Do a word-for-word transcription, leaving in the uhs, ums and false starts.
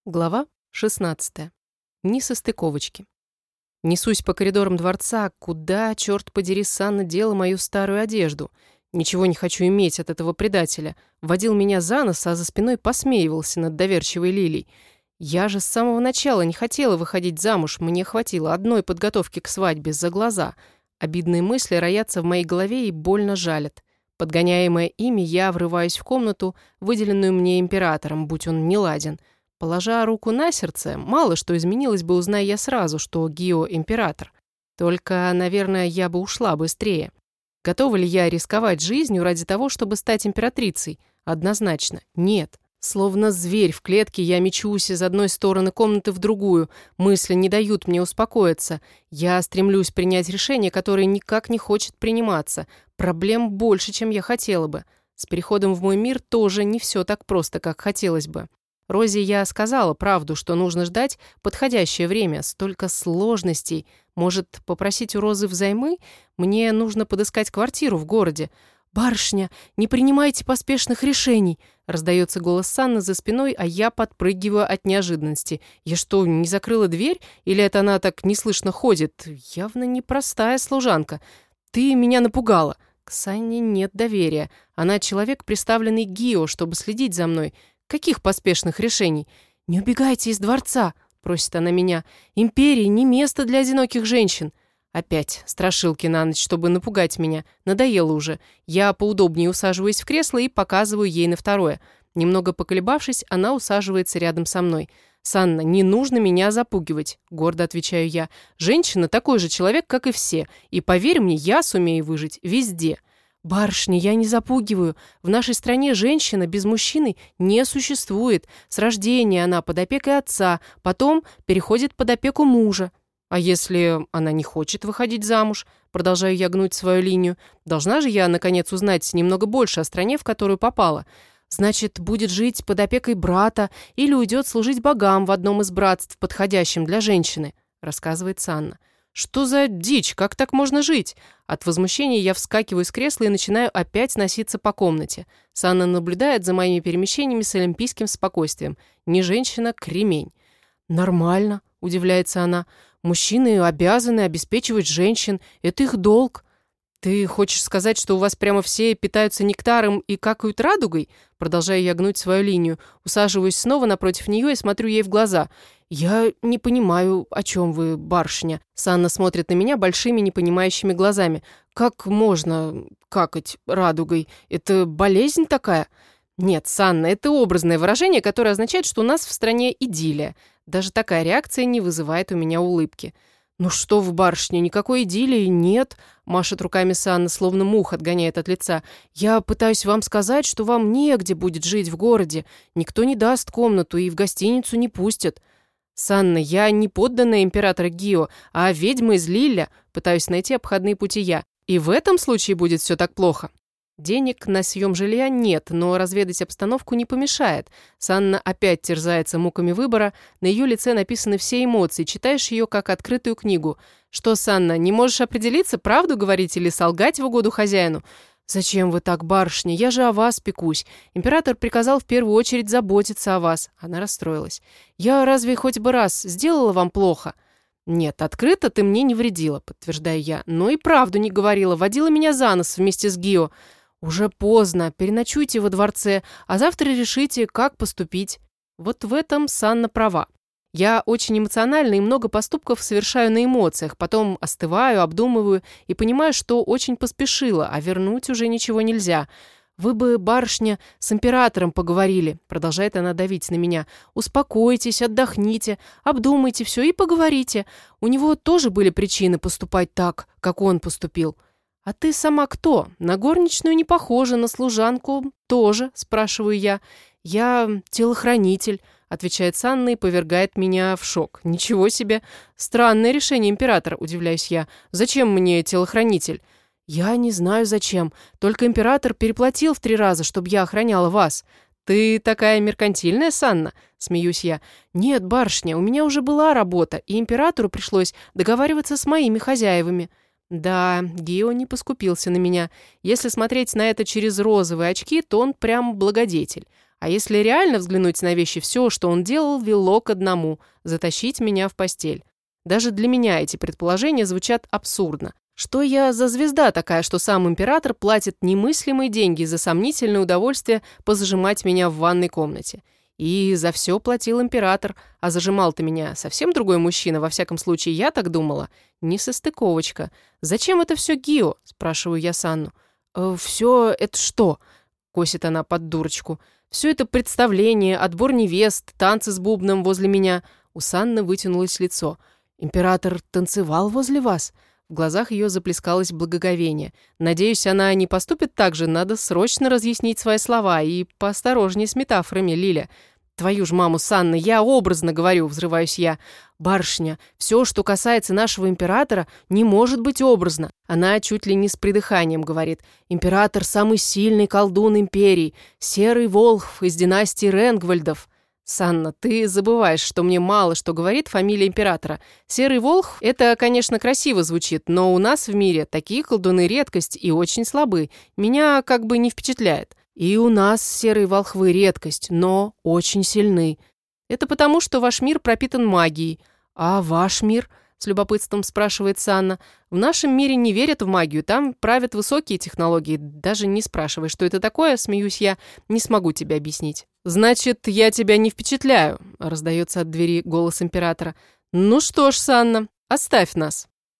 Глава шестнадцатая. Несостыковочки. Несусь по коридорам дворца, куда, черт подери, Санна дела мою старую одежду. Ничего не хочу иметь от этого предателя. Водил меня за нос, а за спиной посмеивался над доверчивой Лилей. Я же с самого начала не хотела выходить замуж, мне хватило одной подготовки к свадьбе за глаза. Обидные мысли роятся в моей голове и больно жалят. Подгоняемая ими, я врываюсь в комнату, выделенную мне императором, будь он неладен. Положа руку на сердце, мало что изменилось бы, узная я сразу, что Гио – император. Только, наверное, я бы ушла быстрее. Готова ли я рисковать жизнью ради того, чтобы стать императрицей? Однозначно, нет. Словно зверь в клетке, я мечусь из одной стороны комнаты в другую. Мысли не дают мне успокоиться. Я стремлюсь принять решение, которое никак не хочет приниматься. Проблем больше, чем я хотела бы. С переходом в мой мир тоже не все так просто, как хотелось бы. Розе я сказала правду, что нужно ждать подходящее время, столько сложностей. Может, попросить у Розы взаймы? Мне нужно подыскать квартиру в городе. «Барышня, не принимайте поспешных решений!» Раздается голос Санны за спиной, а я подпрыгиваю от неожиданности. Я что, не закрыла дверь? Или это она так неслышно ходит? Явно непростая служанка. Ты меня напугала. К Санне нет доверия. Она человек, приставленный Гио, чтобы следить за мной. Каких поспешных решений? «Не убегайте из дворца!» — просит она меня. «Империя не место для одиноких женщин!» Опять страшилки на ночь, чтобы напугать меня. Надоело уже. Я поудобнее усаживаюсь в кресло и показываю ей на второе. Немного поколебавшись, она усаживается рядом со мной. «Санна, не нужно меня запугивать», — гордо отвечаю я. «Женщина такой же человек, как и все. И поверь мне, я сумею выжить везде». «Барышня, я не запугиваю. В нашей стране женщина без мужчины не существует. С рождения она под опекой отца, потом переходит под опеку мужа». «А если она не хочет выходить замуж?» Продолжаю я гнуть свою линию. «Должна же я, наконец, узнать немного больше о стране, в которую попала. Значит, будет жить под опекой брата или уйдет служить богам в одном из братств, подходящем для женщины», рассказывает Санна. «Что за дичь? Как так можно жить?» От возмущения я вскакиваю с кресла и начинаю опять носиться по комнате. Санна наблюдает за моими перемещениями с олимпийским спокойствием. Не женщина, кремень. «Нормально», — удивляется она. «Мужчины обязаны обеспечивать женщин. Это их долг». «Ты хочешь сказать, что у вас прямо все питаются нектаром и какают радугой?» Продолжаю я гнуть свою линию. Усаживаюсь снова напротив нее и смотрю ей в глаза. «Я не понимаю, о чем вы, барышня». Санна смотрит на меня большими непонимающими глазами. «Как можно какать радугой? Это болезнь такая?» «Нет, Санна, это образное выражение, которое означает, что у нас в стране идиллия. Даже такая реакция не вызывает у меня улыбки». «Ну что вы, барышня, никакой идиллии нет», — машет руками Санна, словно мух отгоняет от лица. «Я пытаюсь вам сказать, что вам негде будет жить в городе. Никто не даст комнату и в гостиницу не пустят». «Санна, я не подданная императора Гио, а ведьма из Лилля», пытаюсь найти обходные пути я. «И в этом случае будет все так плохо». Денег на съем жилья нет, но разведать обстановку не помешает. Санна опять терзается муками выбора, на ее лице написаны все эмоции, читаешь ее как открытую книгу. «Что, Санна, не можешь определиться, правду говорить или солгать в угоду хозяину?» «Зачем вы так, барышня? Я же о вас пекусь. Император приказал в первую очередь заботиться о вас». Она расстроилась. «Я разве хоть бы раз сделала вам плохо?» «Нет, открыто ты мне не вредила», подтверждаю я. «Но и правду не говорила, водила меня за нос вместе с Гио». «Уже поздно, переночуйте во дворце, а завтра решите, как поступить». Вот в этом Санна права. Я очень эмоциональна и много поступков совершаю на эмоциях, потом остываю, обдумываю и понимаю, что очень поспешила, а вернуть уже ничего нельзя. «Вы бы, барышня, с императором поговорили», продолжает она давить на меня. «Успокойтесь, отдохните, обдумайте все и поговорите. У него тоже были причины поступать так, как он поступил». «А ты сама кто? На горничную не похожа, на служанку тоже», спрашиваю я. «Я телохранитель», отвечает Санна и повергает меня в шок. «Ничего себе! Странное решение императора», удивляюсь я. «Зачем мне телохранитель?» «Я не знаю, зачем. Только император переплатил в три раза, чтобы я охраняла вас». «Ты такая меркантильная, Санна?» смеюсь я. «Нет, барышня, у меня уже была работа, и императору пришлось договариваться с моими хозяевами». Да, Гио не поскупился на меня. Если смотреть на это через розовые очки, то он прям благодетель. А если реально взглянуть на вещи, все, что он делал, вело к одному – затащить меня в постель. Даже для меня эти предположения звучат абсурдно. Что я за звезда такая, что сам император платит немыслимые деньги за сомнительное удовольствие позажимать меня в ванной комнате? И за все платил император, а зажимал-то меня совсем другой мужчина, во всяком случае, я так думала. Несостыковочка. «Зачем это все Гио?» – спрашиваю я Санну. «Э, «Все это что?» – косит она под дурочку. «Все это представление, отбор невест, танцы с бубном возле меня». У Санны вытянулось лицо. «Император танцевал возле вас?» В глазах ее заплескалось благоговение. Надеюсь, она не поступит так же. Надо срочно разъяснить свои слова. И поосторожнее с метафорами, Лиля. Твою ж маму, Санна, я образно говорю, взрываюсь я. Барышня, все, что касается нашего императора, не может быть образно. Она чуть ли не с придыханием говорит. Император – самый сильный колдун империи. Серый волхв из династии Ренгвальдов. Санна, ты забываешь, что мне мало что говорит фамилия императора. Серый волхв – это, конечно, красиво звучит, но у нас в мире такие колдуны редкость и очень слабы. Меня как бы не впечатляет. И у нас серые волхвы редкость, но очень сильны. Это потому, что ваш мир пропитан магией. А ваш мир? С любопытством спрашивает Санна. В нашем мире не верят в магию, там правят высокие технологии. Даже не спрашивай, что это такое, смеюсь я, не смогу тебе объяснить. «Значит, я тебя не впечатляю», — раздается от двери голос императора. «Ну что ж, Санна, оставь нас».